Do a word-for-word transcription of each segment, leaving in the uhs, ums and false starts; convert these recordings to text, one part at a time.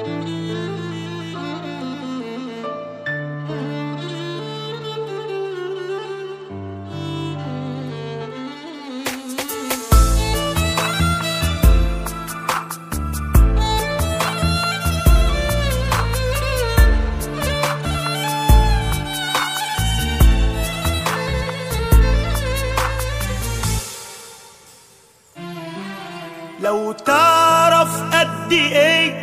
لو تعرف قد ايه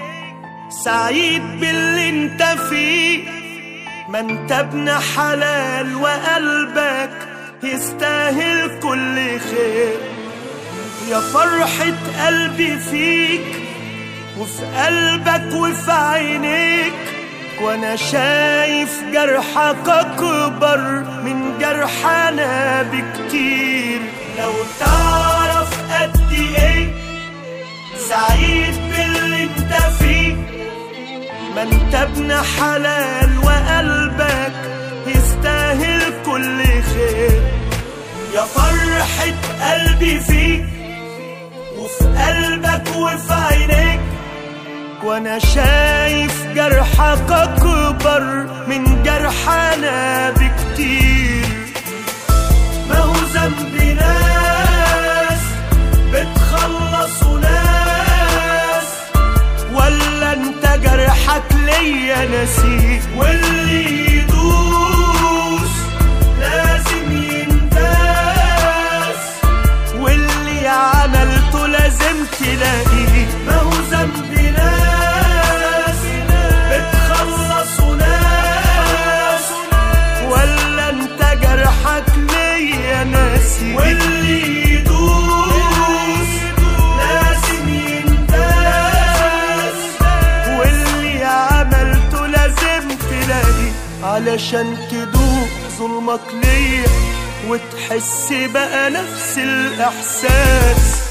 سعيد باللي انت فيه، ما انت ابن حلال وقلبك يستاهل كل خير. يا فرحة قلبي فيك وفي قلبك وفي عينيك، وانا شايف جرحك اكبر من جرحنا بكتير. لو تعرف قد ايه سعيد باللي انت فيه، ما انت ابن حلال وقلبك يستاهل كل خير. يا فرحة قلبي فيك وفي قلبك وفي عينيك، وانا شايف جرحك اكبر من جرحنا بكتير. ما هو ذنبي ناس بتخلص وناس، ولا انت جرحك ليا نسيت؟ واللي يدوس لازم ينداس، واللي عملته لازم تلاقيه. ما هو ذنبي ناس بتخلص وناس، ولا انت جرحك ليا ناسي؟ واللي يدوس لازم ينداس، واللي عملته لازم تلاقيه. علشان تدوق ظلمك ليا وتحس بقى نفس الإحساس.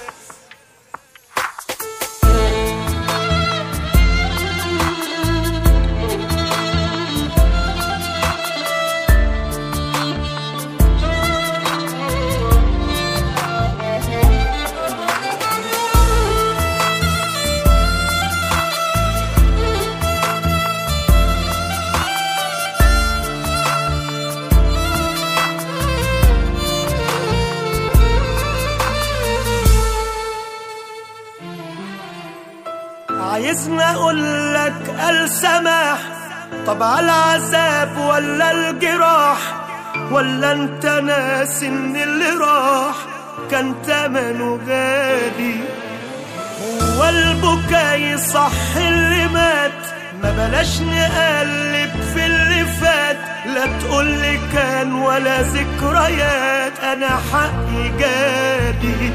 عايزني اقولك السماح، طب على العذاب ولا الجراح؟ ولا انت ناسي ان اللي راح كان تمنه غالي؟ هو البكاء صح اللي مات؟ ما بلاش نقلب في اللي فات. لا تقولي كان ولا ذكريات، انا حقي جالي.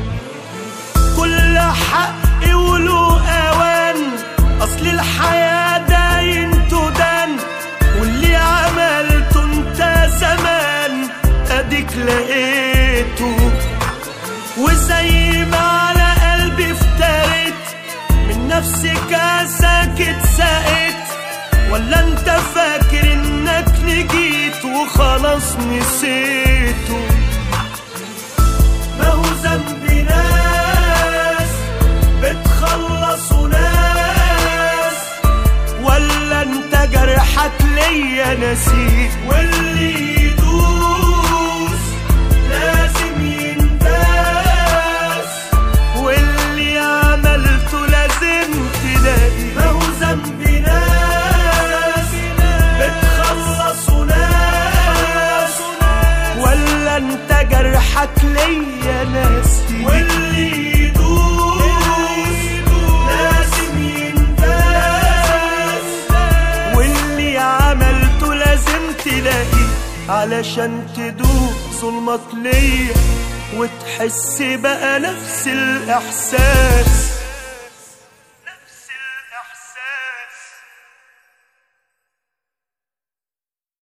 كل حقي وله اوان، اصل الحياة داين تدان، واللي عملته انت زمان اديك لقيته. وزي ما على قلبي افتريت من نفسي كاسك اتسقيت، ولا انت فاكر انك نجيت وخلاص نسيته؟ ما هو ذنبي ناس بتخلص وناس، ولا انت جرحك ليا نسيت؟ واللي يدوس لازم ينداس، واللي عملته لازم تلاقي. ما هو ذنبي ناس بتخلص وناس، ولا انت جرحك ليا ناسي؟ واللي يدوس لازم ينداس، واللي عملته لازم تلاقيه. علشان تدوق ظلمك ليا وتحس بقى نفس الإحساس.